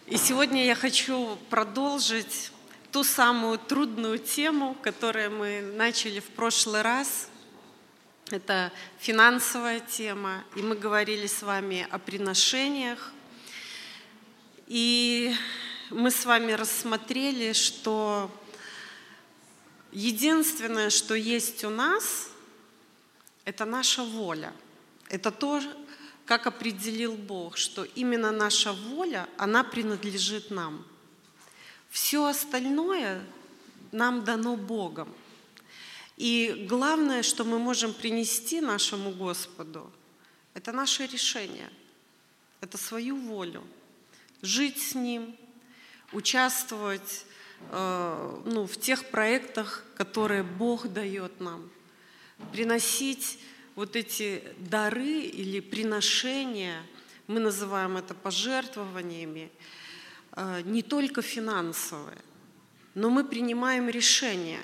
И сегодня я хочу продолжить ту самую трудную тему, которую мы начали в прошлый раз. Это финансовая тема, и мы говорили с вами о приношениях. И мы с вами рассмотрели, что единственное, что есть у нас, это наша воля. Это то, как определил Бог, что именно наша воля, она принадлежит нам. Все остальное нам дано Богом. И главное, что мы можем принести нашему Господу, это наше решение, это свою волю. Жить с Ним, участвовать в тех проектах, которые Бог дает нам, приносить вот эти дары или приношения, мы называем это пожертвованиями, не только финансовые, но мы принимаем решение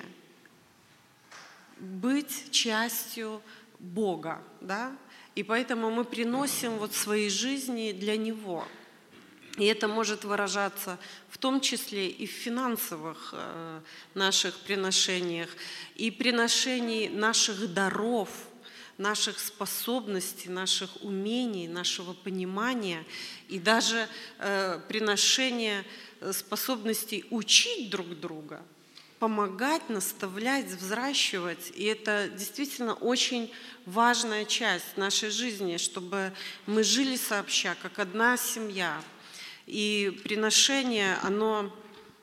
быть частью Бога, да? И поэтому мы приносим вот свои жизни для Него. И это может выражаться в том числе и в финансовых наших приношениях, и приношении наших даров, наших способностей, наших умений, нашего понимания, и даже приношение способностей учить друг друга, помогать, наставлять, взращивать. И это действительно очень важная часть нашей жизни, чтобы мы жили сообща, как одна семья. И приношение, оно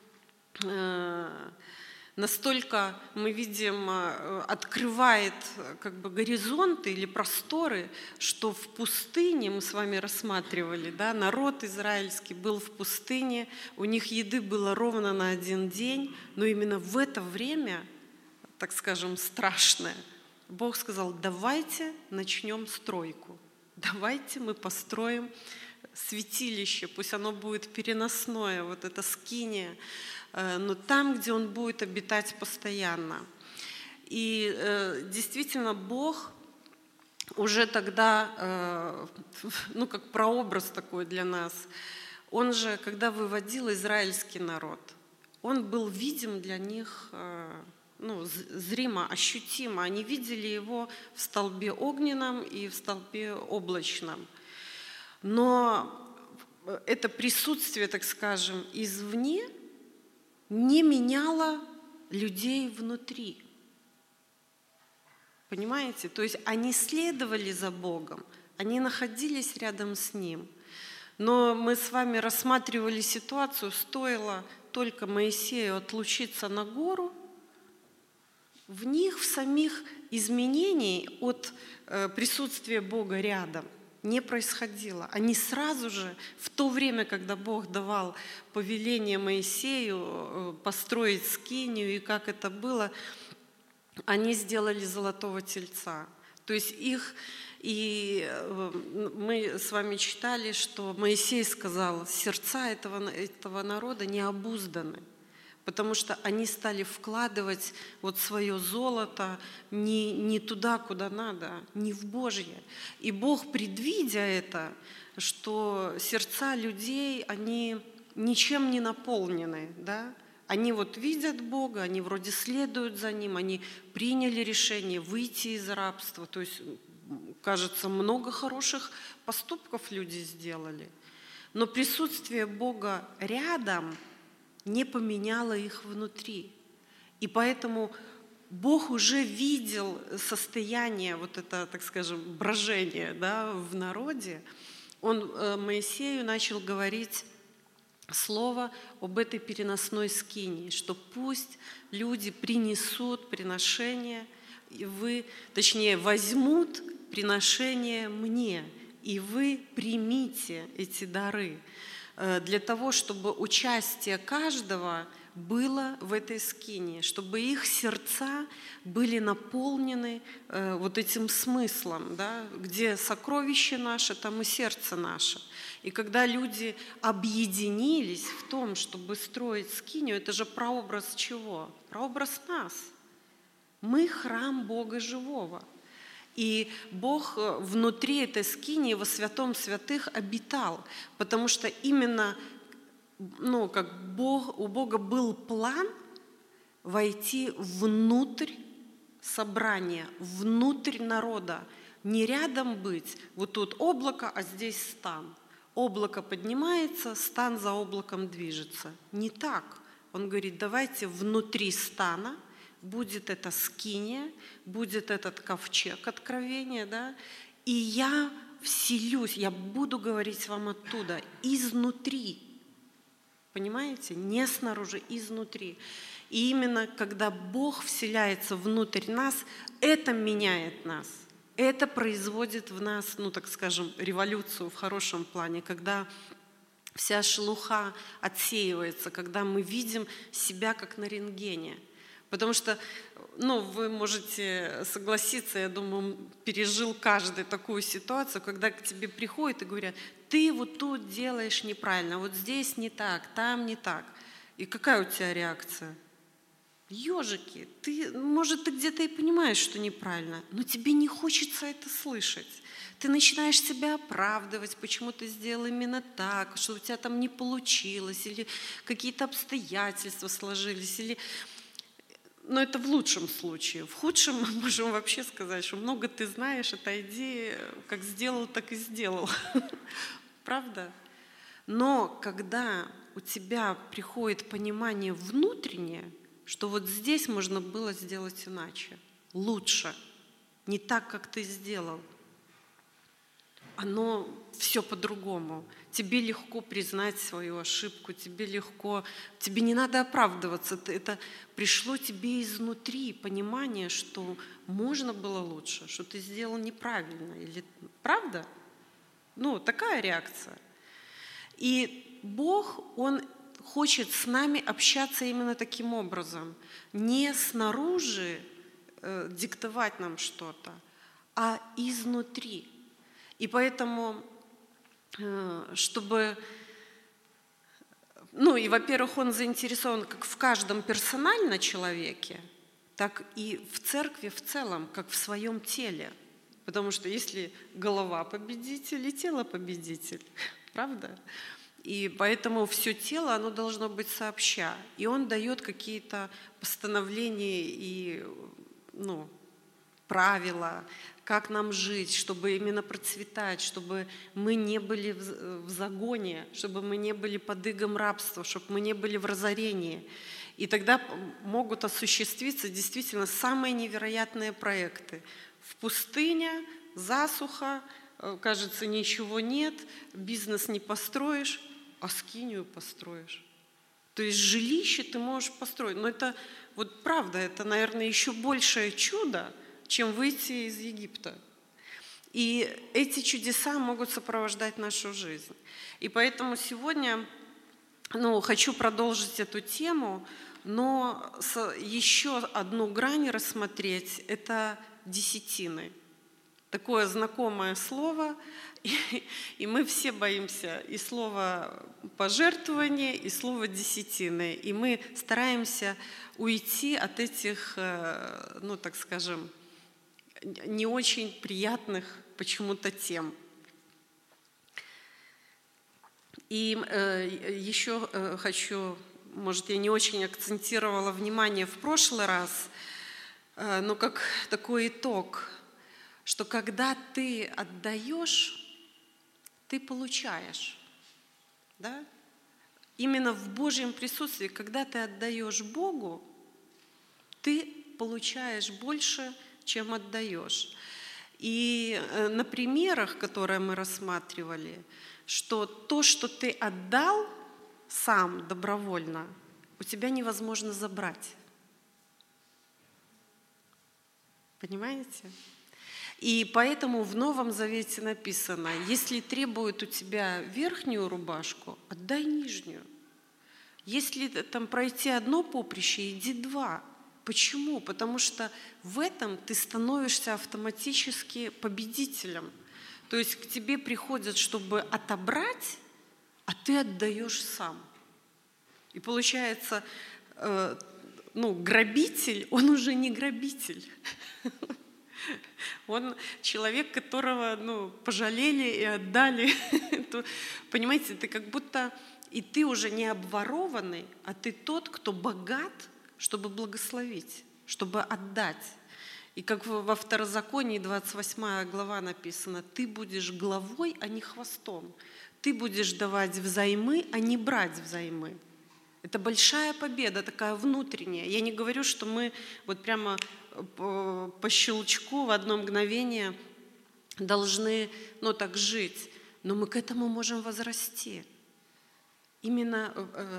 настолько, мы видим, открывает горизонты или просторы, что в пустыне, мы с вами рассматривали, да, народ израильский был в пустыне, у них еды было ровно на один день, но именно в это время, так скажем, страшное, Бог сказал: давайте начнем стройку, давайте мы построим святилище, пусть оно будет переносное, вот это скиния, но там, где он будет обитать постоянно. И действительно Бог уже тогда, как прообраз такой для нас, он же, когда выводил израильский народ, он был видим для них, зримо, ощутимо. Они видели его в столбе огненном и в столбе облачном. Но это присутствие, так скажем, извне не меняло людей внутри. Понимаете? То есть они следовали за Богом, они находились рядом с Ним. Но мы с вами рассматривали ситуацию, стоило только Моисею отлучиться на гору, в них, в самих изменений от присутствия Бога рядом не происходило. Они сразу же, в то время, когда Бог давал повеление Моисею построить скинию, и как это было, они сделали золотого тельца. То есть и мы с вами читали, что Моисей сказал: сердца этого народа не обузданы, потому что они стали вкладывать вот свое золото не туда, куда надо, не в Божье. И Бог, предвидя это, что сердца людей, они ничем не наполнены, да? Они вот видят Бога, они вроде следуют за Ним, они приняли решение выйти из рабства. То есть, кажется, много хороших поступков люди сделали. Но присутствие Бога рядом не поменяло их внутри. И поэтому Бог уже видел состояние вот это, так скажем, брожения, да, в народе. Он Моисею начал говорить слово об этой переносной скинии, что пусть люди принесут приношение, и возьмут приношение мне, и вы примите эти дары, для того, чтобы участие каждого было в этой скинии, чтобы их сердца были наполнены вот этим смыслом, да? Где сокровище наше, там и сердце наше. И когда люди объединились в том, чтобы строить скинию, это же прообраз чего? Прообраз нас. Мы храм Бога живого. И Бог внутри этой скинии во святом святых обитал, потому что именно у Бога был план войти внутрь собрания, внутрь народа, не рядом быть. Вот тут облако, а здесь стан. Облако поднимается, стан за облаком движется. Не так. Он говорит, давайте внутри стана будет эта скиния, будет этот ковчег откровения, да, и я вселюсь, я буду говорить вам оттуда, изнутри. Понимаете? Не снаружи, изнутри. И именно когда Бог вселяется внутрь нас, это меняет нас. Это производит в нас, так скажем, революцию в хорошем плане, когда вся шелуха отсеивается, когда мы видим себя как на рентгене. Потому что, вы можете согласиться, я думаю, пережил каждый такую ситуацию, когда к тебе приходят и говорят, ты вот тут делаешь неправильно, вот здесь не так, там не так. И какая у тебя реакция? Ежики, может, ты где-то и понимаешь, что неправильно, но тебе не хочется это слышать. Ты начинаешь себя оправдывать, почему ты сделал именно так, что у тебя там не получилось, или какие-то обстоятельства сложились, или... Но это в лучшем случае. В худшем мы можем вообще сказать, что много ты знаешь, отойди, как сделал, так и сделал. Правда? Но когда у тебя приходит понимание внутреннее, что вот здесь можно было сделать иначе, лучше, не так, как ты сделал, оно все по-другому. Тебе легко признать свою ошибку, тебе не надо оправдываться. Это пришло тебе изнутри понимание, что можно было лучше, что ты сделал неправильно. Или, правда? Такая реакция. И Бог, Он хочет с нами общаться именно таким образом. Не снаружи диктовать нам что-то, а изнутри. И поэтому, во-первых, Он заинтересован как в каждом персонально человеке, так и в церкви в целом, как в своем теле. Потому что если голова победитель и тело победитель, правда? И поэтому все тело, оно должно быть сообща. И Он дает какие-то постановления и правила, как нам жить, чтобы именно процветать, чтобы мы не были в загоне, чтобы мы не были под игом рабства, чтобы мы не были в разорении. И тогда могут осуществиться действительно самые невероятные проекты. В пустыне, засуха, кажется, ничего нет, бизнес не построишь, а скинию построишь. То есть жилище ты можешь построить. Но это, правда, это, наверное, еще большее чудо, чем выйти из Египта. И эти чудеса могут сопровождать нашу жизнь. И поэтому сегодня хочу продолжить эту тему, но еще одну грань рассмотреть – это десятины. Такое знакомое слово, и мы все боимся и слова пожертвования, и слова десятины. И мы стараемся уйти от этих, так скажем, не очень приятных почему-то тем. И еще хочу, может, я не очень акцентировала внимание в прошлый раз, но как такой итог, что когда ты отдаешь, ты получаешь. Да? Именно в Божьем присутствии, когда ты отдаешь Богу, ты получаешь больше, чем отдаешь. И на примерах, которые мы рассматривали, что то, что ты отдал сам добровольно, у тебя невозможно забрать. Понимаете? И поэтому в Новом Завете написано, если требуют у тебя верхнюю рубашку, отдай нижнюю. Если там пройти одно поприще, иди два. Почему? Потому что в этом ты становишься автоматически победителем. То есть к тебе приходят, чтобы отобрать, а ты отдаешь сам. И получается, грабитель, он уже не грабитель. Он человек, которого пожалели и отдали. Понимаете, ты как будто И ты уже не обворованный, а ты тот, кто богат, чтобы благословить, чтобы отдать. И как во Второзаконии 28 глава написано, ты будешь главой, а не хвостом. Ты будешь давать взаймы, а не брать взаймы. Это большая победа, такая внутренняя. Я не говорю, что мы вот прямо по щелчку в одно мгновение должны, так жить. Но мы к этому можем возрасти. Именно,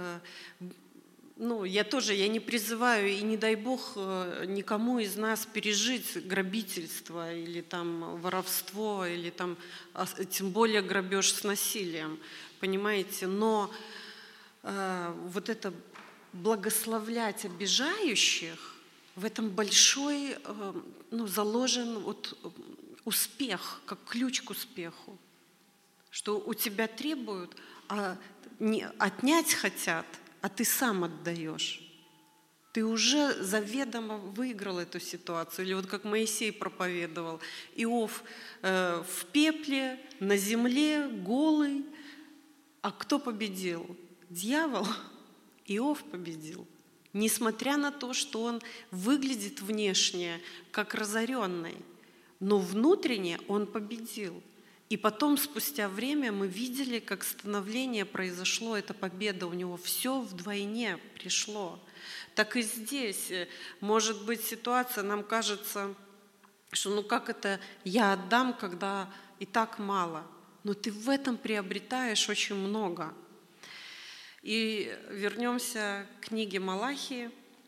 я не призываю, и не дай Бог никому из нас пережить грабительство или там воровство, или там, тем более грабеж с насилием, понимаете? Но вот это благословлять обижающих, в этом большой, заложен успех, как ключ к успеху. Что у тебя требуют, а не отнять хотят, а ты сам отдаешь. Ты уже заведомо выиграл эту ситуацию. Или вот как Моисей проповедовал. Иов в пепле, на земле, голый. А кто победил? Дьявол. Иов победил. Несмотря на то, что он выглядит внешне как разоренный, но внутренне он победил. И потом, спустя время, мы видели, как становление произошло, эта победа, у него все вдвойне пришло. Так и здесь, может быть, ситуация, нам кажется, что как это я отдам, когда и так мало. Но ты в этом приобретаешь очень много. И вернемся к книге Малахии,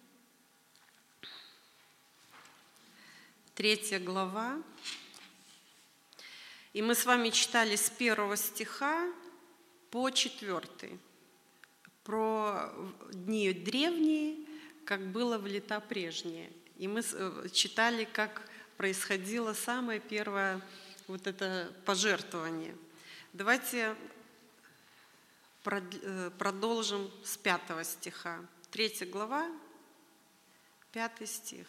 3 глава. И мы с вами читали с 1 стиха по 4. Про дни древние, как было в лета прежние. И мы читали, как происходило самое первое вот это пожертвование. Давайте продолжим с 5 стиха. 3 глава, 5 стих.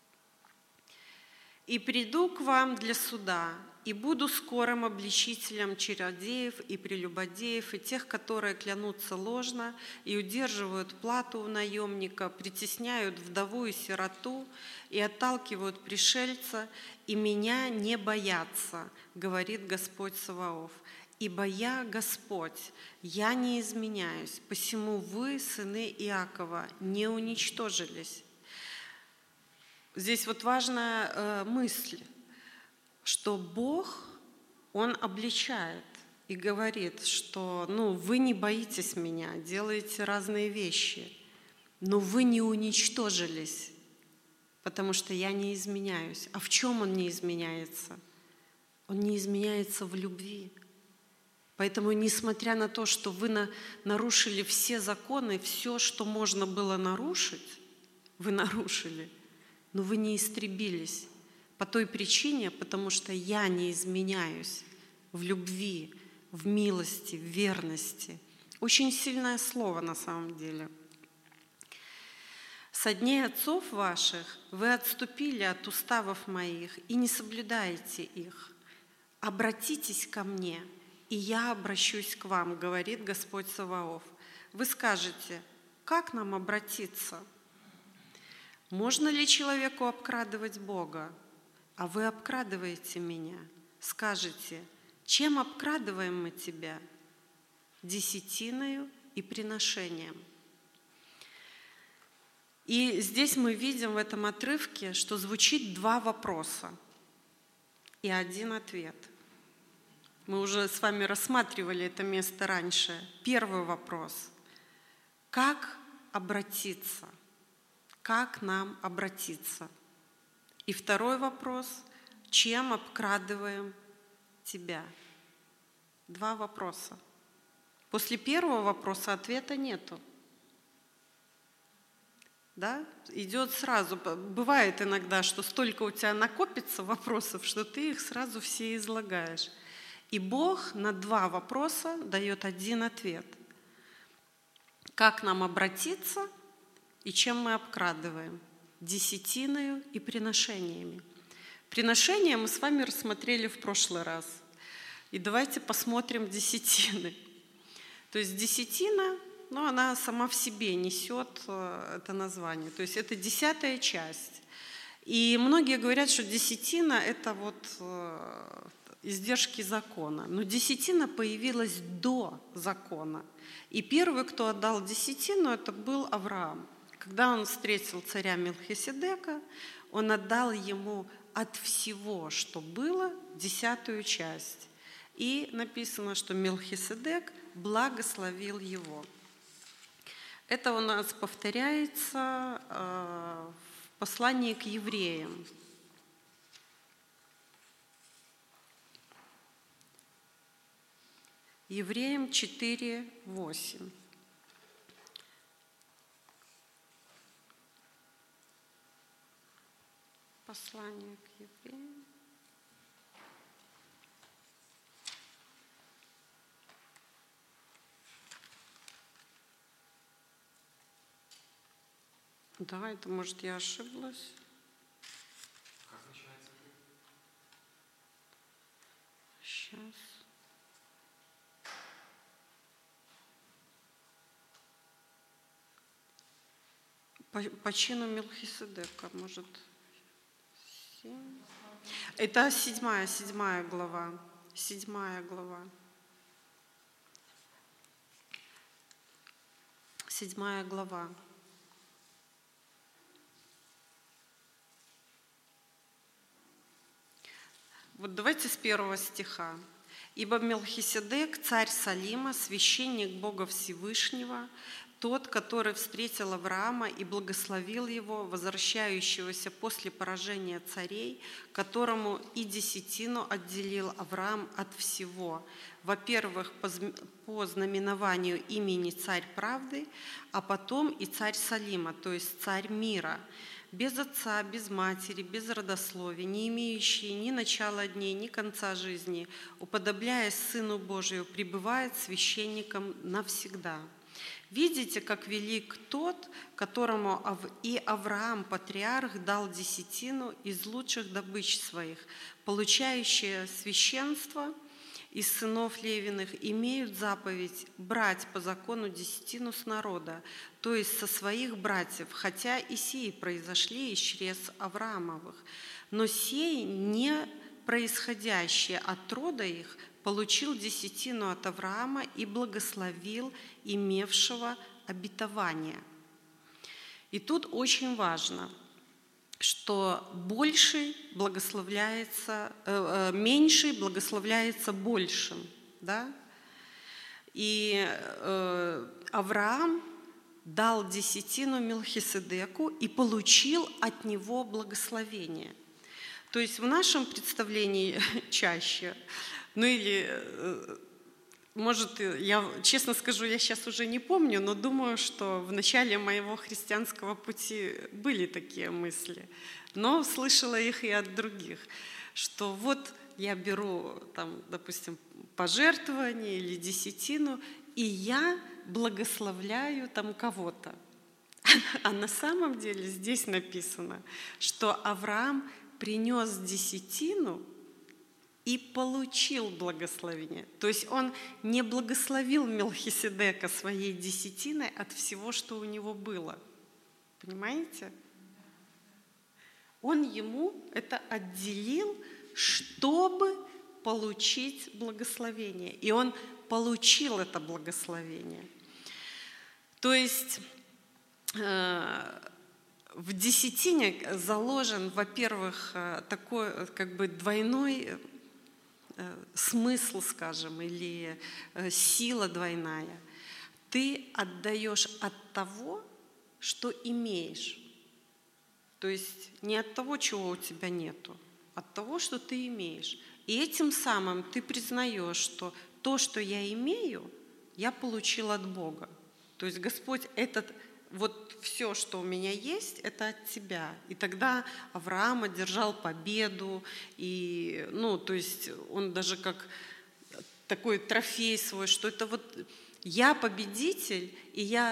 «И приду к вам для суда, и буду скорым обличителем чародеев и прелюбодеев, и тех, которые клянутся ложно, и удерживают плату у наемника, притесняют вдову и сироту, и отталкивают пришельца, и меня не боятся, говорит Господь Саваоф. Ибо я Господь, я не изменяюсь, посему вы, сыны Иакова, не уничтожились». Здесь важная мысль, что Бог, Он обличает и говорит, что вы не боитесь меня, делаете разные вещи, но вы не уничтожились, потому что я не изменяюсь. А в чем Он не изменяется? Он не изменяется в любви. Поэтому, несмотря на то, что вы нарушили все законы, все, что можно было нарушить, вы нарушили, но вы не истребились по той причине, потому что я не изменяюсь в любви, в милости, в верности. Очень сильное слово на самом деле. «Со дней отцов ваших вы отступили от уставов моих и не соблюдаете их. Обратитесь ко мне, и я обращусь к вам, говорит Господь Саваоф. Вы скажете, как нам обратиться? Можно ли человеку обкрадывать Бога? А вы обкрадываете меня. Скажете, чем обкрадываем мы тебя? Десятиною и приношением». И здесь мы видим в этом отрывке, что звучит 2 вопроса и 1 ответ. Мы уже с вами рассматривали это место раньше. Первый вопрос. Как обратиться? Как нам обратиться? И второй вопрос. Чем обкрадываем тебя? 2 вопроса. После первого вопроса ответа нету. Да? Идет сразу. Бывает иногда, что столько у тебя накопится вопросов, что ты их сразу все излагаешь. И Бог на 2 вопроса дает 1 ответ. Как нам обратиться и чем мы обкрадываем? Десятиною и приношениями. Приношения мы с вами рассмотрели в прошлый раз. И давайте посмотрим десятины. То есть десятина, она сама в себе несет это название. То есть это 10-я часть. И многие говорят, что десятина – это издержки закона. Но десятина появилась до закона. И первый, кто отдал десятину, это был Авраам. Когда он встретил царя Мелхиседека, он отдал ему от всего, что было, 10-ю часть. И написано, что Мелхиседек благословил его. Это у нас повторяется в послании к евреям. Евреям 4:8. Послание к евреям. Да, это, может, я ошиблась. Как начинается? Сейчас. По чину Мелхиседека, может, 7. Это 7 глава. 7 глава. 7 глава. Вот давайте с 1 стиха. «Ибо Мелхиседек, царь Салима, священник Бога Всевышнего, тот, который встретил Авраама и благословил его, возвращающегося после поражения царей, которому и десятину отделил Авраам от всего. Во-первых, по знаменованию имени царь правды, а потом и царь Салима, то есть царь мира, без отца, без матери, без родословия, не имеющий ни начала дней, ни конца жизни, уподобляясь Сыну Божию, пребывает священником навсегда. Видите, как велик тот, которому и Авраам, патриарх, дал десятину из лучших добыч своих, получающие священство из сынов Левиных имеют заповедь брать по закону десятину с народа, то есть со своих братьев, хотя и сии произошли из чрез Авраамовых. Но сей, не происходящий от рода их, получил десятину от Авраама и благословил имевшего обетование». И тут очень важно, что меньший благословляется большим. Да? И Авраам дал десятину Мелхиседеку и получил от него благословение. То есть в нашем представлении чаще, может, я честно скажу, я сейчас уже не помню, но думаю, что в начале моего христианского пути были такие мысли. Но слышала их и от других, что вот я беру, допустим, пожертвование или десятину, и я благословляю кого-то. А на самом деле здесь написано, что Авраам принес десятину и получил благословение. То есть он не благословил Мелхиседека своей десятиной от всего, что у него было. Понимаете? Он ему это отделил, чтобы получить благословение. И он получил это благословение. То есть в десятине заложен, во-первых, такой двойной смысл, скажем, или сила двойная. Ты отдаешь от того, что имеешь. То есть не от того, чего у тебя нету, от того, что ты имеешь. И этим самым ты признаешь, что то, что я имею, я получил от Бога. То есть Господь, все, что у меня есть, это от Тебя. И тогда Авраам одержал победу, и, то есть он даже как такой трофей свой, что это я победитель, и я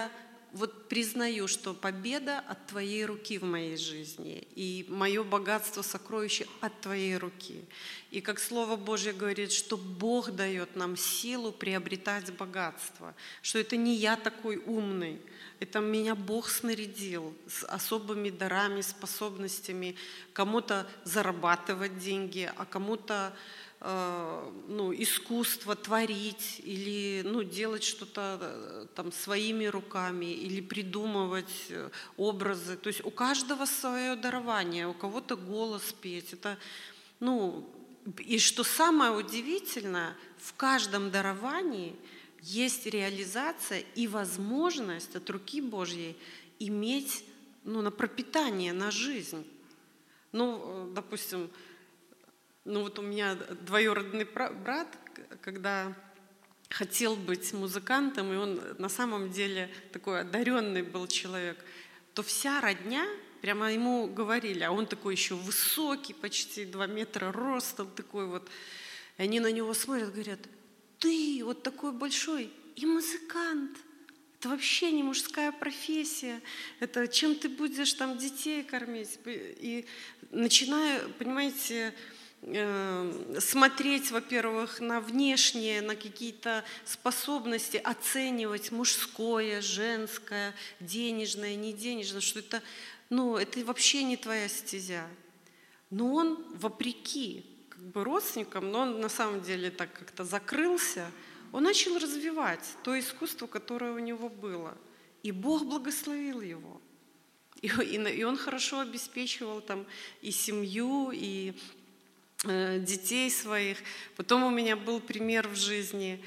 вот признаю, что победа от Твоей руки в моей жизни, и мое богатство, сокровище от Твоей руки. И как Слово Божье говорит, что Бог дает нам силу приобретать богатство, что это не я такой умный, это меня Бог снарядил с особыми дарами, способностями, кому-то зарабатывать деньги, а кому-то искусство творить или делать что-то там своими руками или придумывать образы. То есть у каждого свое дарование, у кого-то голос петь. Это, и что самое удивительное, в каждом даровании есть реализация и возможность от руки Божьей иметь на пропитание, на жизнь. Допустим, вот у меня двоюродный брат, когда хотел быть музыкантом, и он на самом деле такой одаренный был человек, то вся родня прямо ему говорили, а он такой еще высокий, почти 2 метра ростом, такой вот. И они на него смотрят, говорят: ты вот такой большой и музыкант. Это вообще не мужская профессия. Это чем ты будешь там детей кормить? И начинаю, понимаете, смотреть, во-первых, на внешние, на какие-то способности, оценивать мужское, женское, денежное, не денежное, что это, это вообще не твоя стезя. Но он, вопреки родственникам, но он на самом деле так как-то закрылся, он начал развивать то искусство, которое у него было. И Бог благословил его. И он хорошо обеспечивал там и семью, и детей своих. Потом у меня был пример в жизни.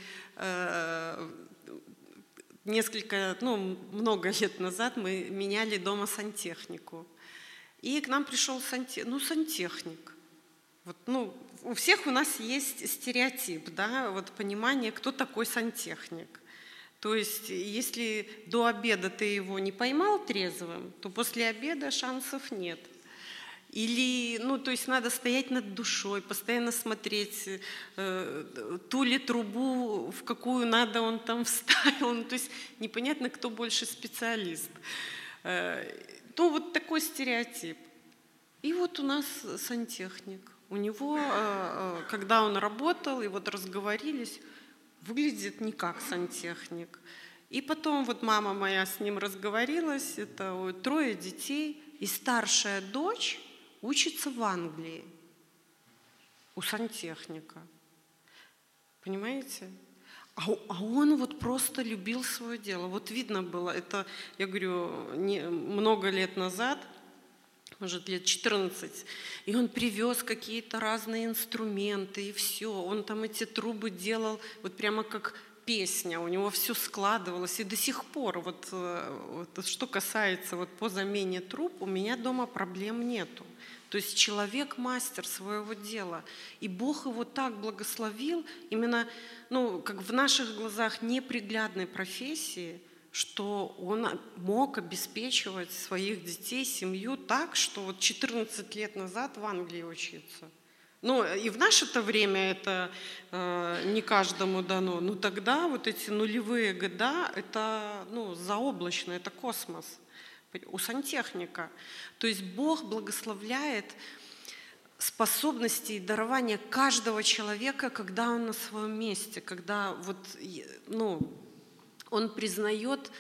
Много лет назад мы меняли дома сантехнику. И к нам пришел сантехник. У всех у нас есть стереотип, да, понимание, кто такой сантехник. То есть, если до обеда ты его не поймал трезвым, то после обеда шансов нет. Или, то есть надо стоять над душой, постоянно смотреть, ту ли трубу, в какую надо он там вставил. То есть непонятно, кто больше специалист. Вот такой стереотип. И вот у нас сантехник. У него, когда он работал, и разговорились, выглядит не как сантехник. И потом мама моя с ним разговорилась, это 3 детей, и старшая дочь учится в Англии у сантехника. Понимаете? А он просто любил свое дело. Видно было, это, я говорю, много лет назад, может, лет 14, и он привез какие-то разные инструменты, и все. Он там эти трубы делал прямо как песня, у него все складывалось. И до сих пор, что касается по замене труб, у меня дома проблем нету. То есть человек мастер своего дела. И Бог его так благословил, именно, как в наших глазах неприглядной профессии, что он мог обеспечивать своих детей, семью так, что 14 лет назад в Англии учиться. И в наше-то время это не каждому дано. Но тогда эти нулевые года, это заоблачно, это космос у сантехника. То есть Бог благословляет способности и дарования каждого человека, когда он на своем месте, когда он признает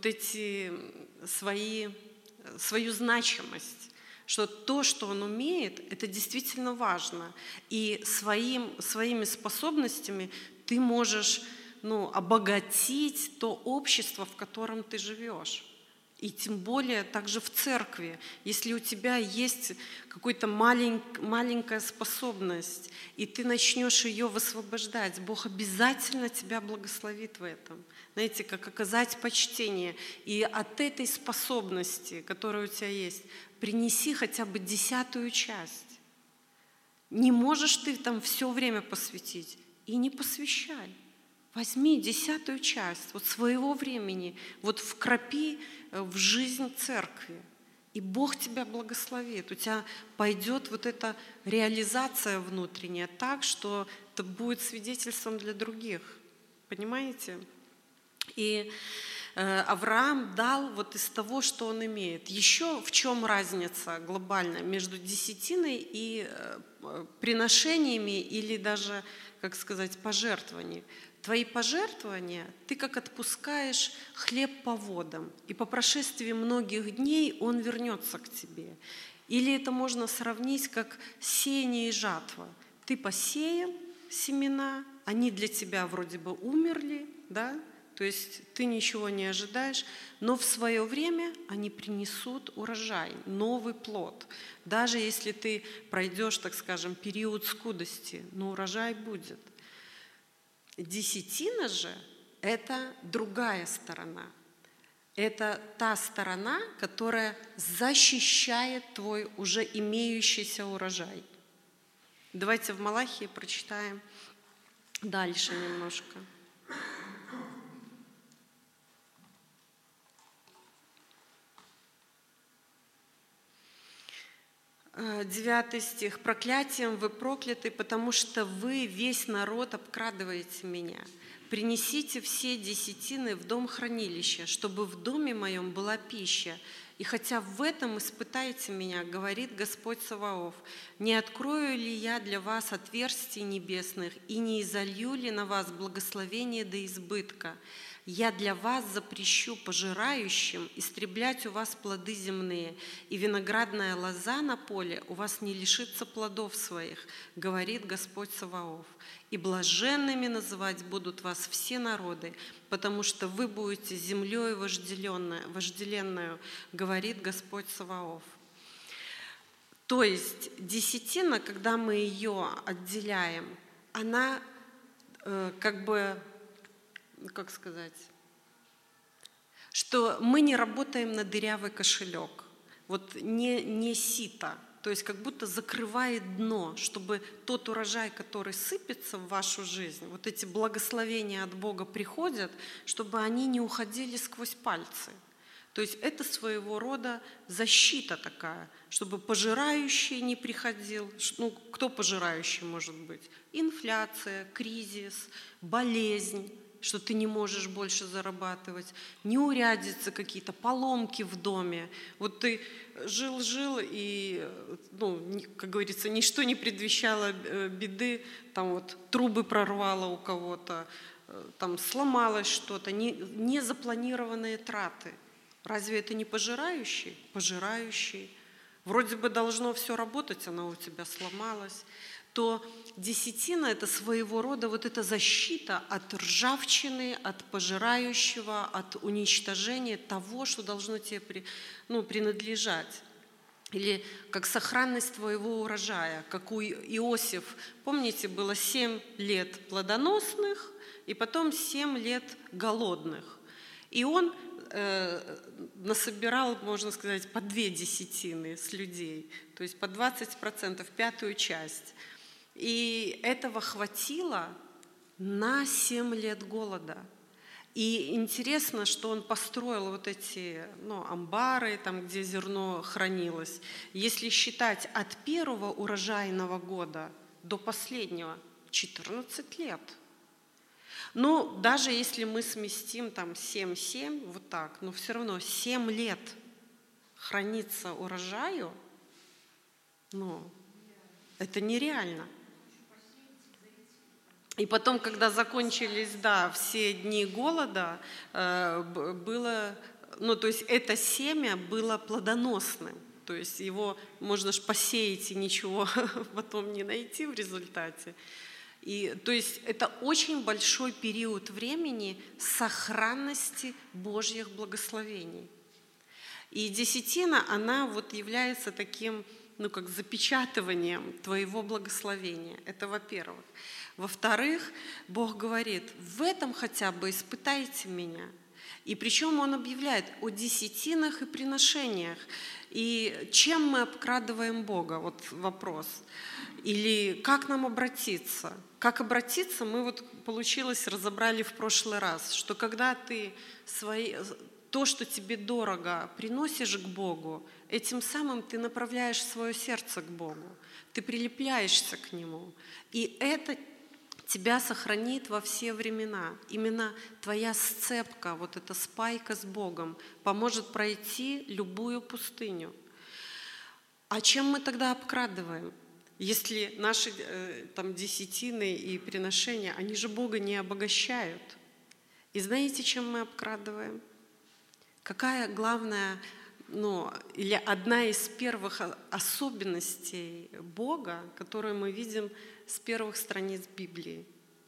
свою значимость, что то, что он умеет, это действительно важно. И своими способностями ты можешь обогатить то общество, в котором ты живешь. И тем более также в церкви. Если у тебя есть какая-то маленькая способность, и ты начнешь ее высвобождать, Бог обязательно тебя благословит в этом. Знаете, как оказать почтение. И от этой способности, которая у тебя есть, принеси хотя бы 10-ю часть. Не можешь ты там все время посвятить. И не посвящай. Возьми 10-ю часть своего времени, вкрапи в жизнь церкви. И Бог тебя благословит. У тебя пойдет эта реализация внутренняя так, что это будет свидетельством для других. Понимаете? И Авраам дал вот из того, что он имеет. Еще в чем разница глобальная между десятиной и приношениями или даже, как сказать, пожертвованиями? Твои пожертвования, ты как отпускаешь хлеб по водам, и по прошествии многих дней он вернется к тебе. Или это можно сравнить как сеяние и жатва. Ты посеял семена, они для тебя вроде бы умерли, да? То есть ты ничего не ожидаешь, но в свое время они принесут урожай, новый плод. Даже если ты пройдешь, так скажем, период скудости, но урожай будет. Десятина же – это другая сторона. Это та сторона, которая защищает твой уже имеющийся урожай. Давайте в Малахии прочитаем дальше немножко. 9 стих. «Проклятием вы прокляты, потому что вы, весь народ, обкрадываете меня. Принесите все десятины в дом хранилища, чтобы в доме моем была пища. И хотя в этом испытаете меня, говорит Господь Саваоф, не открою ли я для вас отверстий небесных и не изолью ли на вас благословение до избытка? Я для вас запрещу пожирающим истреблять у вас плоды земные, и виноградная лоза на поле у вас не лишится плодов своих, говорит Господь Саваоф. И блаженными называть будут вас все народы, потому что вы будете землей вожделенную, говорит Господь Саваоф». То есть десятина, когда мы ее отделяем, она как сказать, что мы не работаем на дырявый кошелек, вот не сито, то есть как будто закрывает дно, чтобы тот урожай, который сыпется в вашу жизнь, вот эти благословения от Бога приходят, чтобы они не уходили сквозь пальцы. То есть это своего рода защита такая, чтобы пожирающий не приходил. Ну, кто пожирающий может быть? Инфляция, кризис, болезнь, что ты не можешь больше зарабатывать, неурядицы какие-то, поломки в доме. Вот ты жил и, как говорится, ничто не предвещало беды, там вот трубы прорвало у кого-то, там сломалось что-то, незапланированные траты. Разве это не пожирающий? Пожирающий. Вроде бы должно все работать, оно у тебя сломалось. То десятина – это своего рода вот эта защита от ржавчины, от пожирающего, от уничтожения того, что должно тебе принадлежать. Или как сохранность твоего урожая, как у Иосиф. Помните, было 7 лет плодоносных и потом 7 лет голодных. И он насобирал, можно сказать, по 2 десятины с людей, то есть по 20%, 1/5 часть. И этого хватило на 7 лет голода. И интересно, что он построил вот эти амбары, там, где зерно хранилось. Если считать от первого урожайного года до последнего, 14 лет. Но даже если мы сместим там 7-7, вот так, но все равно 7 лет хранится урожаю, это нереально. И потом, когда закончились, все дни голода, было, то есть это семя было плодоносным. То есть его можно ж посеять и ничего потом не найти в результате. И, то есть это очень большой период времени сохранности Божьих благословений. И десятина, она вот является таким, как запечатыванием твоего благословения. Это во-первых. Во-вторых, Бог говорит, в этом хотя бы испытайте меня. И причем Он объявляет о десятинах и приношениях. И чем мы обкрадываем Бога? Вот вопрос. Или как нам обратиться? Как обратиться, мы разобрали в прошлый раз, что когда ты то, что тебе дорого, приносишь к Богу, этим самым ты направляешь свое сердце к Богу, ты прилепляешься к Нему. И это тебя сохранит во все времена. Именно твоя сцепка, вот эта спайка с Богом, поможет пройти любую пустыню. А чем мы тогда обкрадываем? Если наши там десятины и приношения, они же Бога не обогащают. И знаете, чем мы обкрадываем? Какая главная, или одна из первых особенностей Бога, которую мы видим с первых страниц Библии?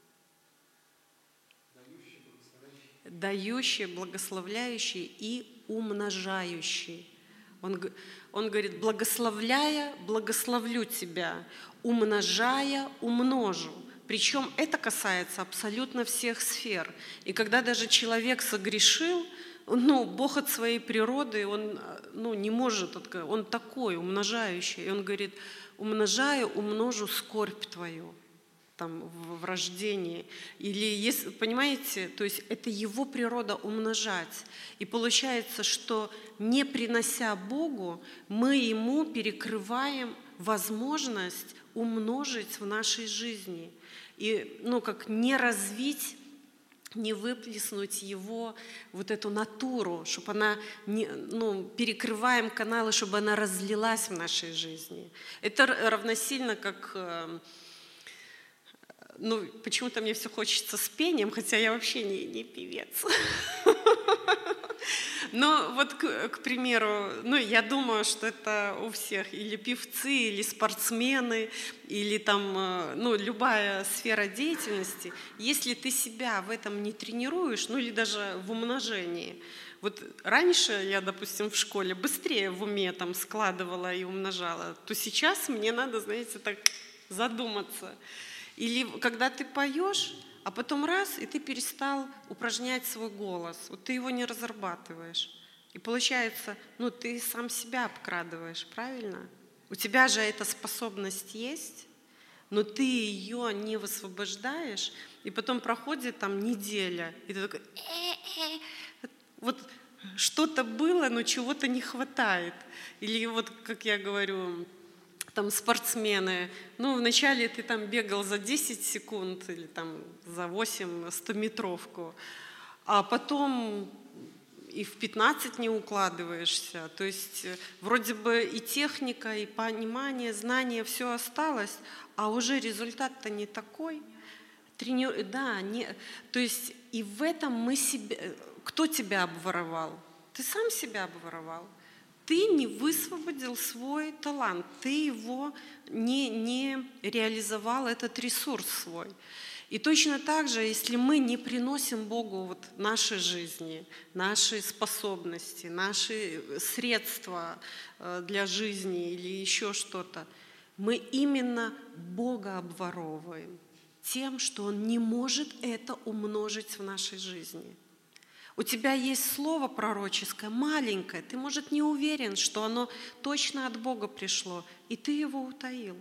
Дающий, благословляющий и умножающий. Он говорит: благословляя, благословлю тебя, умножая, умножу. Причем это касается абсолютно всех сфер. И когда даже человек согрешил, Бог от своей природы, Он не может, Он такой, умножающий. И Он говорит: умножаю, умножу скорбь твою там, в рождении. Или, понимаете, то есть это Его природа умножать. И получается, что не принося Богу, мы Ему перекрываем возможность умножить в нашей жизни. И, как не развить, не выплеснуть Его вот эту натуру, чтобы она, перекрываем каналы, чтобы она разлилась в нашей жизни. Это равносильно как... почему-то мне все хочется с пением, хотя я вообще не певец. Но вот, к примеру, я думаю, что это у всех или певцы, или спортсмены, или там, любая сфера деятельности. Если ты себя в этом не тренируешь, или даже в умножении. Вот раньше я, допустим, в школе быстрее в уме там складывала и умножала, то сейчас мне надо, знаете, так задуматься. Или когда ты поешь, а потом раз, и ты перестал упражнять свой голос. Вот ты его не разрабатываешь. И получается, ты сам себя обкрадываешь, правильно? У тебя же эта способность есть, но ты ее не высвобождаешь, и потом проходит там неделя, и ты такой, вот что-то было, но чего-то не хватает. Или вот, как я говорю, там спортсмены, вначале ты там бегал за 10 секунд или там за 8 100-метровку, а потом и в 15 не укладываешься. То есть вроде бы и техника, и понимание, знание, все осталось, а уже результат-то не такой. То есть и в этом мы себе... Кто тебя обворовал? Ты сам себя обворовал. Ты не высвободил свой талант, ты его не реализовал, этот ресурс свой. И точно так же, если мы не приносим Богу наши жизни, наши способности, наши средства для жизни или еще что-то, мы именно Бога обворовываем тем, что Он не может это умножить в нашей жизни. У тебя есть слово пророческое, маленькое, ты, может, не уверен, что оно точно от Бога пришло, и ты его утаил.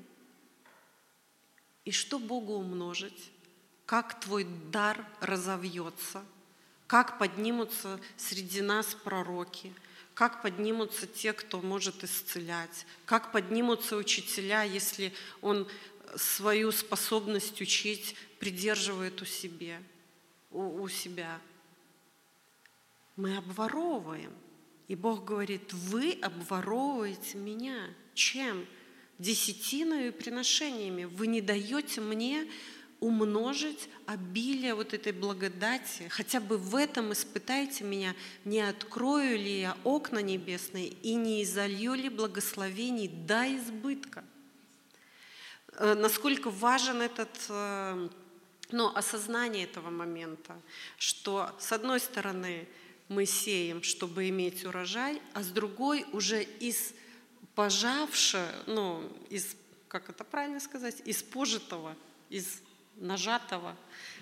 И что Богу умножить? Как твой дар разовьется? Как поднимутся среди нас пророки? Как поднимутся те, кто может исцелять? Как поднимутся учителя, если он свою способность учить придерживает у себя? Мы обворовываем. И Бог говорит: вы обворовываете меня. Чем? Десятиною и приношениями. Вы не даете мне умножить обилие этой благодати. Хотя бы в этом испытайте меня, не открою ли я окна небесные и не изолью ли благословений до избытка. Насколько важен осознание этого момента, что с одной стороны мы сеем, чтобы иметь урожай, а с другой уже из пожавшего, как это правильно сказать, из пожитого, из нажатого,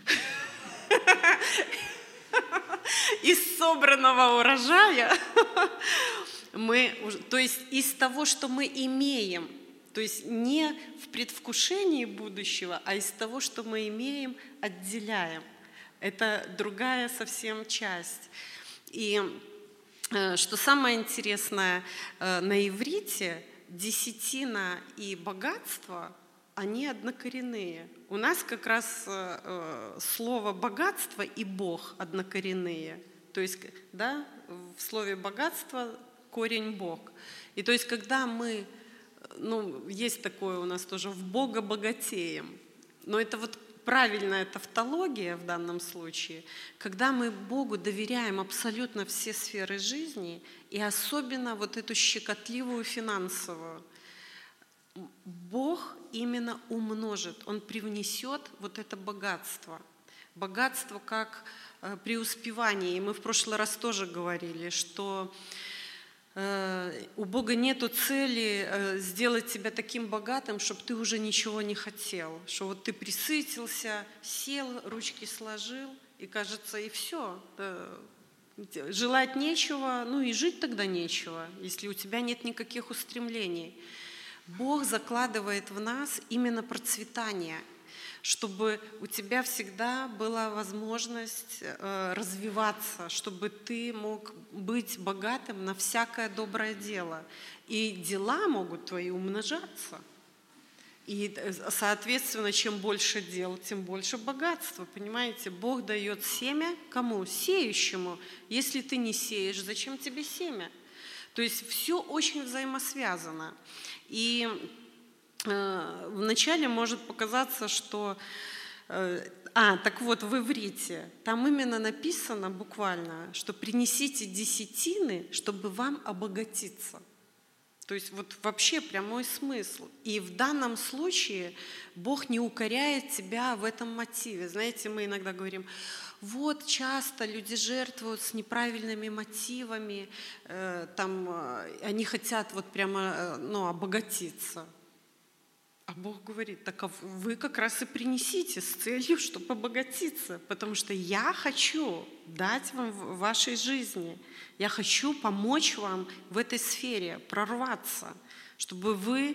из собранного урожая, то есть из того, что мы имеем, то есть не в предвкушении будущего, а из того, что мы имеем, отделяем. Это другая совсем часть. И что самое интересное, на иврите десятина и богатство, они однокоренные. У нас как раз слово «богатство» и «Бог» однокоренные. То есть, да, в слове «богатство» корень «Бог». И то есть, когда мы, есть такое у нас тоже, в Бога богатеем. Но это вот правильная тавтология в данном случае, когда мы Богу доверяем абсолютно все сферы жизни, и особенно вот эту щекотливую финансовую. Бог именно умножит, Он привнесет вот это богатство. Богатство как преуспевание. И мы в прошлый раз тоже говорили, что у Бога нету цели сделать тебя таким богатым, чтобы ты уже ничего не хотел. Что вот ты присытился, сел, ручки сложил, и кажется, и все. Желать нечего, и жить тогда нечего, если у тебя нет никаких устремлений. Бог закладывает в нас именно процветание, чтобы у тебя всегда была возможность развиваться, чтобы ты мог быть богатым на всякое доброе дело. И дела могут твои умножаться. И, соответственно, чем больше дел, тем больше богатства. Понимаете, Бог дает семя кому? Сеющему. Если ты не сеешь, зачем тебе семя? То есть все очень взаимосвязано. И вначале может показаться, что... так вот, в иврите, там именно написано буквально, что принесите десятины, чтобы вам обогатиться. То есть вот вообще прямой смысл. И в данном случае Бог не укоряет тебя в этом мотиве. Знаете, мы иногда говорим, вот часто люди жертвуют с неправильными мотивами, они хотят вот прямо обогатиться. А Бог говорит, так вы как раз и принесите с целью, чтобы обогатиться, потому что я хочу дать вам в вашей жизни, я хочу помочь вам в этой сфере прорваться, чтобы вы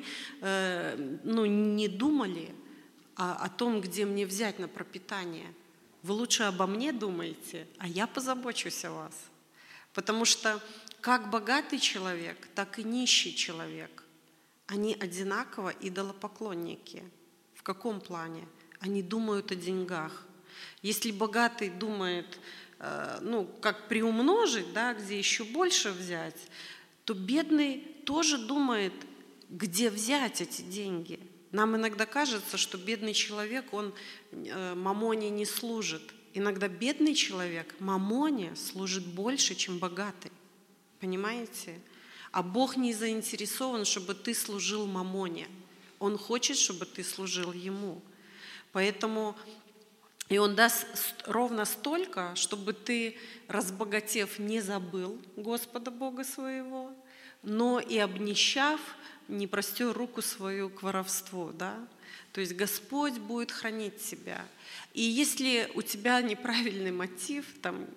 не думали о том, где мне взять на пропитание. Вы лучше обо мне думаете, а я позабочусь о вас. Потому что как богатый человек, так и нищий человек, они одинаково идолопоклонники. В каком плане? Они думают о деньгах. Если богатый думает, как приумножить, где еще больше взять, то бедный тоже думает, где взять эти деньги. Нам иногда кажется, что бедный человек, он мамоне не служит. Иногда бедный человек мамоне служит больше, чем богатый. Понимаете? А Бог не заинтересован, чтобы ты служил мамоне. Он хочет, чтобы ты служил Ему. Поэтому и Он даст ровно столько, чтобы ты, разбогатев, не забыл Господа Бога своего, но и обнищав, не простер руку свою к воровству. Да? То есть Господь будет хранить тебя. И если у тебя неправильный мотив,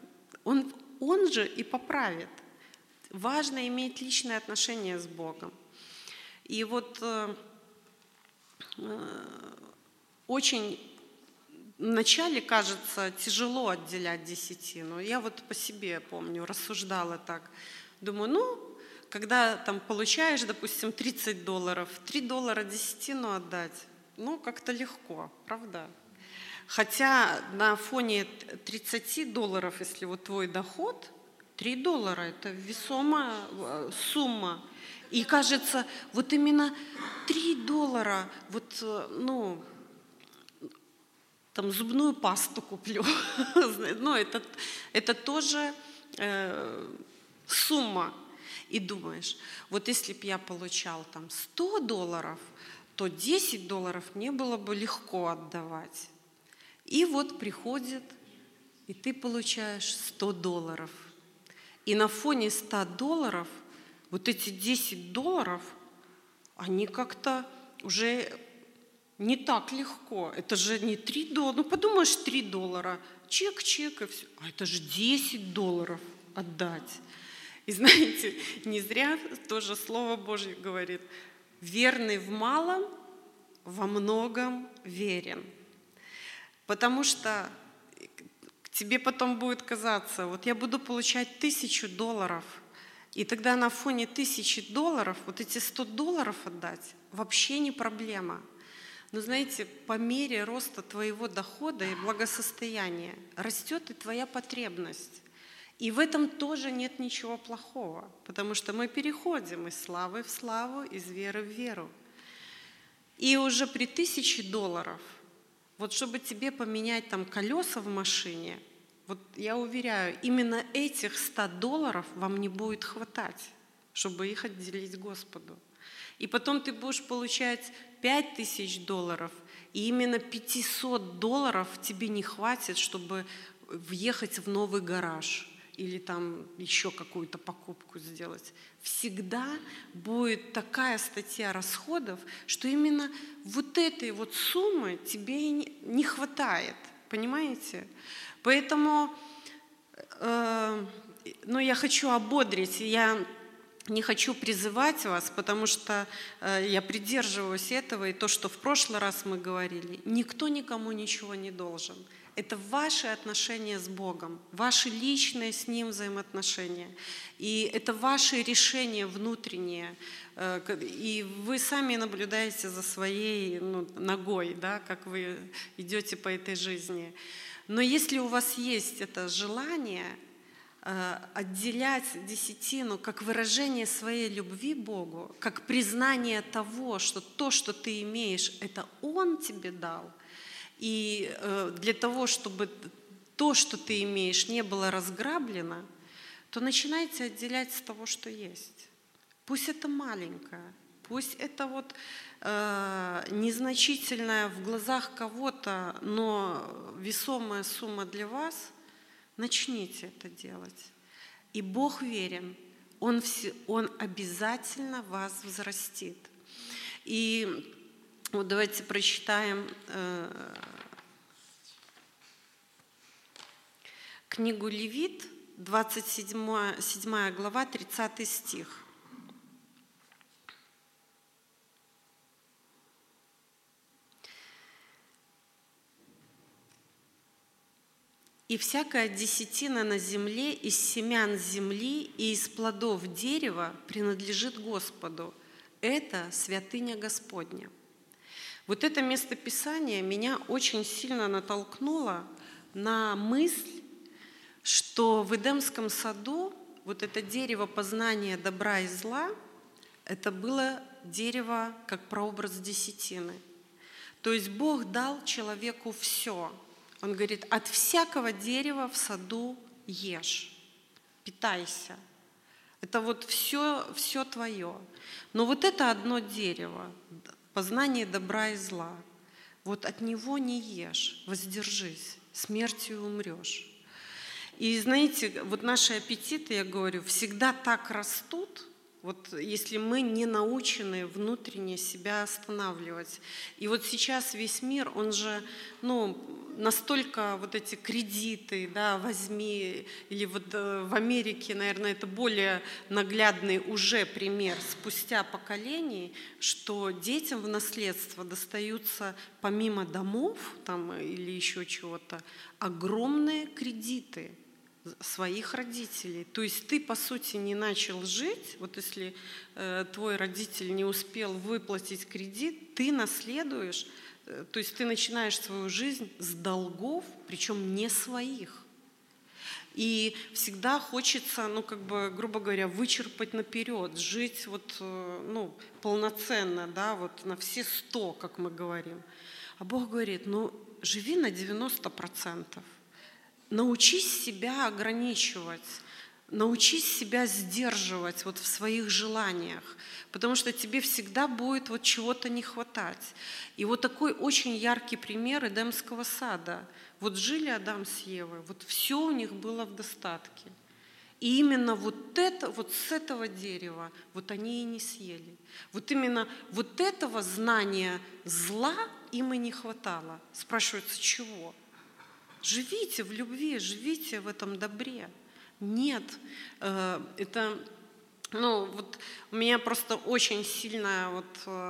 Он же и поправит. Важно иметь личные отношения с Богом. И вот очень вначале кажется тяжело отделять десятину. Я вот по себе помню, рассуждала так. Думаю, когда получаешь, допустим, $30, $3 десятину отдать, как-то легко, правда? Хотя на фоне $30, если вот твой доход, $3 – это весомая сумма. И кажется, вот именно $3, зубную пасту куплю. Это тоже сумма. И думаешь, вот если бы я получал $100, то $10 мне было бы легко отдавать. И вот приходит, и ты получаешь $100. И на фоне $100 вот эти $10, они как-то уже не так легко. Это же не $3. Подумаешь, $3. Чек, и все. А это же $10 отдать. И знаете, не зря тоже Слово Божье говорит, верный в малом, во многом верен. Потому что тебе потом будет казаться, вот я буду получать $1000, и тогда на фоне $1000 вот эти $100 отдать вообще не проблема. Но знаете, по мере роста твоего дохода и благосостояния растет и твоя потребность. И в этом тоже нет ничего плохого, потому что мы переходим из славы в славу, из веры в веру. И уже при $1000, вот чтобы тебе поменять там колеса в машине, вот я уверяю, именно этих $100 вам не будет хватать, чтобы их отделить Господу. И потом ты будешь получать $5000, и именно $500 тебе не хватит, чтобы въехать в новый гараж или там еще какую-то покупку сделать. Всегда будет такая статья расходов, что именно вот этой вот суммы тебе и не хватает. Понимаете? Поэтому я хочу ободрить, я не хочу призывать вас, потому что я придерживаюсь этого, и то, что в прошлый раз мы говорили, никто никому ничего не должен. Это ваши отношения с Богом, ваши личные с Ним взаимоотношения. И это ваши решения внутренние. И вы сами наблюдаете за своей ногой, да, как вы идете по этой жизни. Но если у вас есть это желание отделять десятину как выражение своей любви Богу, как признание того, что то, что ты имеешь, это Он тебе дал, и для того, чтобы то, что ты имеешь, не было разграблено, то начинайте отделять с того, что есть. Пусть это маленькое, пусть это вот незначительная в глазах кого-то, но весомая сумма для вас. Начните это делать. И Бог верен, Он обязательно вас взрастит. И вот давайте прочитаем книгу Левит, 27 глава, 30 стих. «И всякая десятина на земле из семян земли и из плодов дерева принадлежит Господу. Это святыня Господня». Вот это местописание меня очень сильно натолкнуло на мысль, что в Эдемском саду вот это дерево познания добра и зла, это было дерево как прообраз десятины. То есть Бог дал человеку все. Он говорит, от всякого дерева в саду ешь, питайся. Это вот все твое. Но вот это одно дерево, познание добра и зла, вот от него не ешь, воздержись, смертью умрешь. И знаете, вот наши аппетиты, я говорю, всегда так растут, вот если мы не научены внутренне себя останавливать. И вот сейчас весь мир, он же, настолько вот эти кредиты, да, возьми, или вот в Америке, наверное, это более наглядный уже пример спустя поколений, что детям в наследство достаются помимо домов там, или еще чего-то огромные кредиты своих родителей. То есть ты, по сути, не начал жить, вот если твой родитель не успел выплатить кредит, ты наследуешь, то есть ты начинаешь свою жизнь с долгов, причем не своих. И всегда хочется, грубо говоря, вычерпать наперед, жить полноценно, да, вот на все 100, как мы говорим. А Бог говорит, живи на 90%. Научись себя ограничивать, научись себя сдерживать вот в своих желаниях, потому что тебе всегда будет вот чего-то не хватать. И вот такой очень яркий пример Эдемского сада. Вот жили Адам с Евой, вот все у них было в достатке. И именно вот с этого дерева вот они и не съели. Вот именно вот этого знания зла им и не хватало. Спрашивается, чего? Живите в любви, живите в этом добре. Нет, это, у меня просто очень сильно,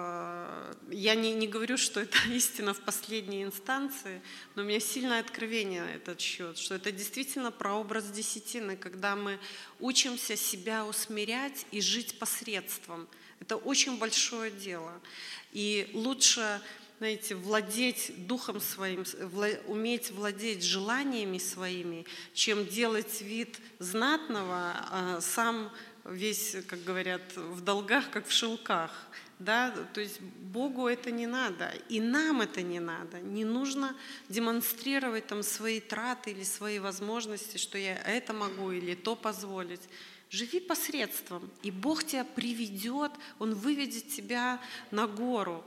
я не говорю, что это истина в последней инстанции, но у меня сильное откровение на этот счет, что это действительно прообраз десятины, когда мы учимся себя усмирять и жить посредством. Это очень большое дело. И лучше знаете, владеть духом своим, уметь владеть желаниями своими, чем делать вид знатного, а сам весь, как говорят, в долгах, как в шелках. Да? То есть Богу это не надо, и нам это не надо. Не нужно демонстрировать там свои траты или свои возможности, что я это могу или то позволить. Живи посредством, и Бог тебя приведет, Он выведет тебя на гору.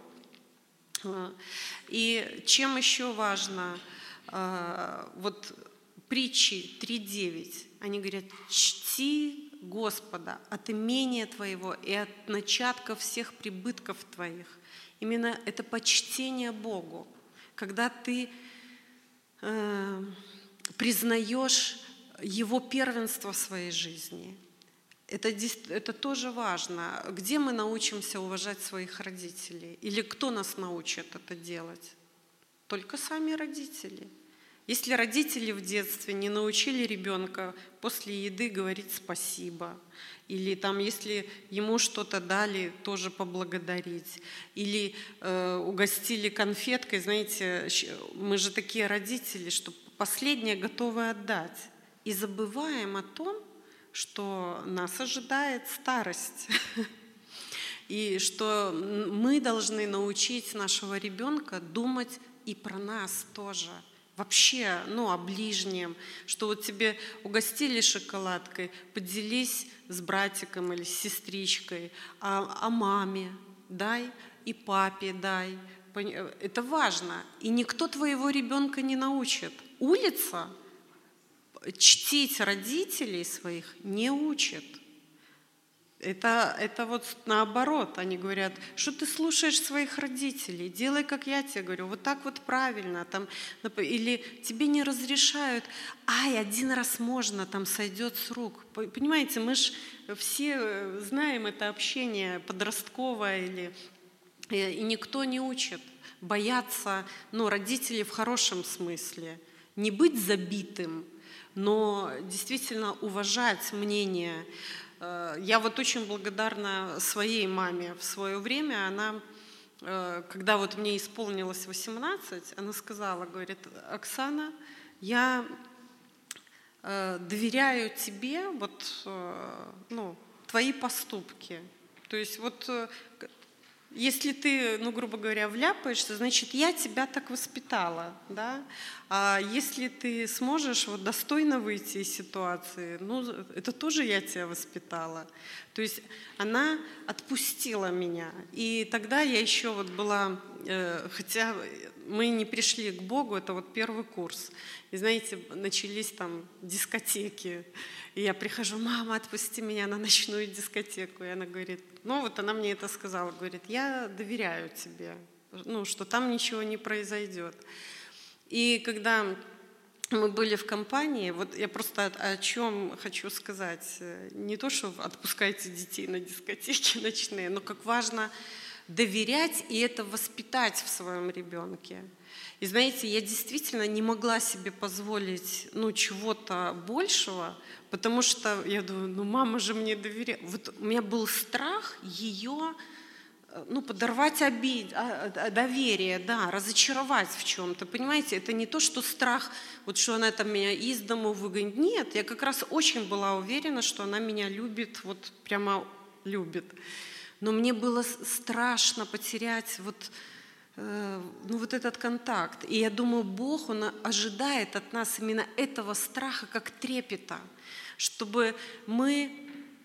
И чем еще важно, вот притчи 3:9, они говорят: чти Господа от имения твоего и от начатков всех прибытков твоих. Именно это почтение Богу, когда ты признаешь Его первенство в своей жизни. Это тоже важно. Где мы научимся уважать своих родителей? Или кто нас научит это делать? Только сами родители. Если родители в детстве не научили ребенка после еды говорить спасибо, или там, если ему что-то дали, тоже поблагодарить, или угостили конфеткой, знаете, мы же такие родители, что последнее готовы отдать. И забываем о том, что нас ожидает старость, и что мы должны научить нашего ребенка думать и про нас тоже. Вообще, о ближнем, что вот тебе угостили шоколадкой, поделись с братиком или с сестричкой, а маме дай и папе дай. Это важно. И никто твоего ребенка не научит. Улица чтить родителей своих не учит. Это вот наоборот. Они говорят: что ты слушаешь своих родителей, делай, как я тебе говорю, вот так вот правильно. Там, или тебе не разрешают, один раз можно, там сойдет с рук. Понимаете, мы же все знаем это общение подростковое, и никто не учит бояться, родителей в хорошем смысле, не быть забитым, но действительно уважать мнение. Я вот очень благодарна своей маме. В свое время она, когда вот мне исполнилось 18, она сказала, говорит: Оксана, я доверяю тебе твои поступки. То есть вот если ты, грубо говоря, вляпаешься, значит, я тебя так воспитала, да? А если ты сможешь достойно выйти из ситуации, это тоже я тебя воспитала. То есть она отпустила меня. И тогда я еще была, хотя мы не пришли к Богу, это первый курс. И знаете, начались там дискотеки. И я прихожу: мама, отпусти меня на ночную дискотеку. И она говорит, она мне это сказала, говорит: я доверяю тебе, что там ничего не произойдет. И когда мы были в компании, я просто о чем хочу сказать. Не то, что отпускайте детей на дискотеки ночные, но как важно доверять и это воспитать в своем ребенке. И знаете, я действительно не могла себе позволить чего-то большего, потому что я думаю, мама же мне доверяет. Вот у меня был страх ее подорвать доверие, разочаровать в чем-то. Понимаете, это не то, что страх, что она там меня из дому выгонит. Нет, я как раз очень была уверена, что она меня любит, прямо любит. Но мне было страшно потерять этот контакт. И я думаю, Бог, Он ожидает от нас именно этого страха, как трепета, чтобы мы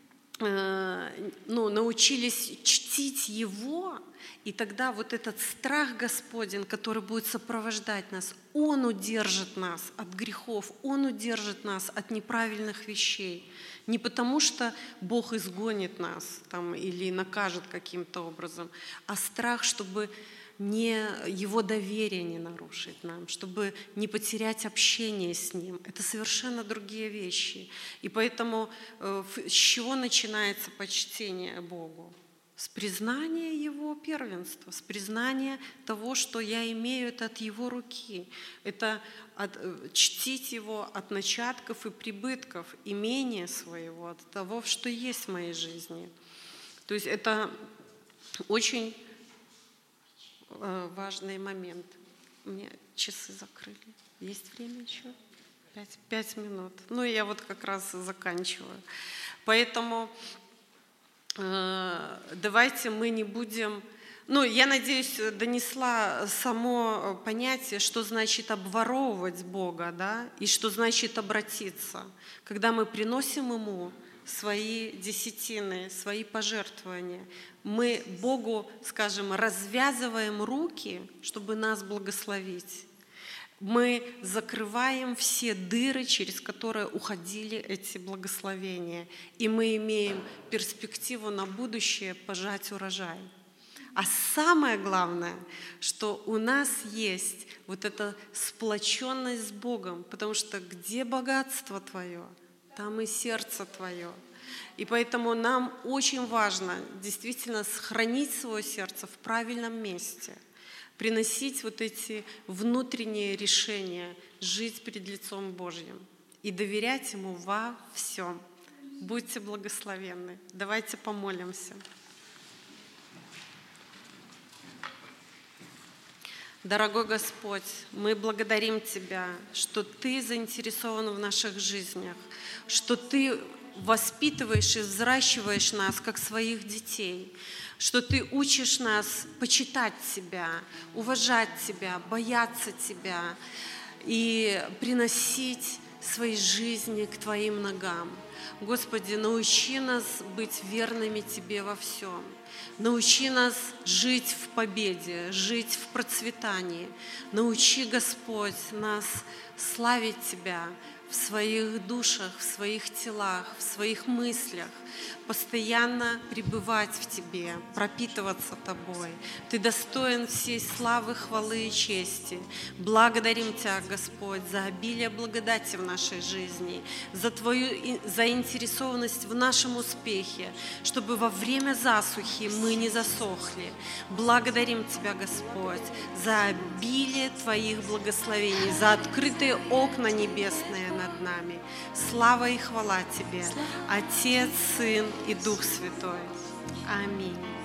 научились чтить Его, и тогда этот страх Господень, который будет сопровождать нас, Он удержит нас от грехов, Он удержит нас от неправильных вещей. Не потому, что Бог изгонит нас или накажет каким-то образом, а страх, чтобы Его доверие не нарушить нам, чтобы не потерять общение с Ним. Это совершенно другие вещи. И поэтому с чего начинается почтение Богу? С признания Его первенства, с признания того, что я имею это от Его руки. Это чтить Его от начатков и прибытков, имения своего, от того, что есть в моей жизни. То есть это очень важный момент. У меня часы закрыли. Есть время еще? 5 минут. Ну, я вот как раз заканчиваю. Поэтому давайте мы не будем... Ну, я надеюсь, донесла само понятие, что значит обворовывать Бога, да, и что значит обратиться. Когда мы приносим Ему свои десятины, свои пожертвования, мы Богу, скажем, развязываем руки, чтобы нас благословить. Мы закрываем все дыры, через которые уходили эти благословения, и мы имеем перспективу на будущее пожать урожай. А самое главное, что у нас есть вот эта сплоченность с Богом, потому что где богатство твое, там и сердце твое. И поэтому нам очень важно действительно сохранить свое сердце в правильном месте, приносить вот эти внутренние решения, жить перед лицом Божьим и доверять Ему во всем. Будьте благословенны. Давайте помолимся. Дорогой Господь, мы благодарим Тебя, что Ты заинтересован в наших жизнях, что Ты воспитываешь и взращиваешь нас, как своих детей, что Ты учишь нас почитать Тебя, уважать Тебя, бояться Тебя и приносить свои жизни к Твоим ногам. Господи, научи нас быть верными Тебе во всем. Научи нас жить в победе, жить в процветании. Научи, Господь, нас славить Тебя в своих душах, в своих телах, в своих мыслях, постоянно пребывать в Тебе, пропитываться Тобой. Ты достоин всей славы, хвалы и чести. Благодарим Тебя, Господь, за обилие благодати в нашей жизни, за Твою заинтересованность в нашем успехе, чтобы во время засухи мы не засохли. Благодарим Тебя, Господь, за обилие Твоих благословений, за открытые окна небесные над нами. Слава и хвала Тебе, Отец, Сын и Дух Святой. Аминь.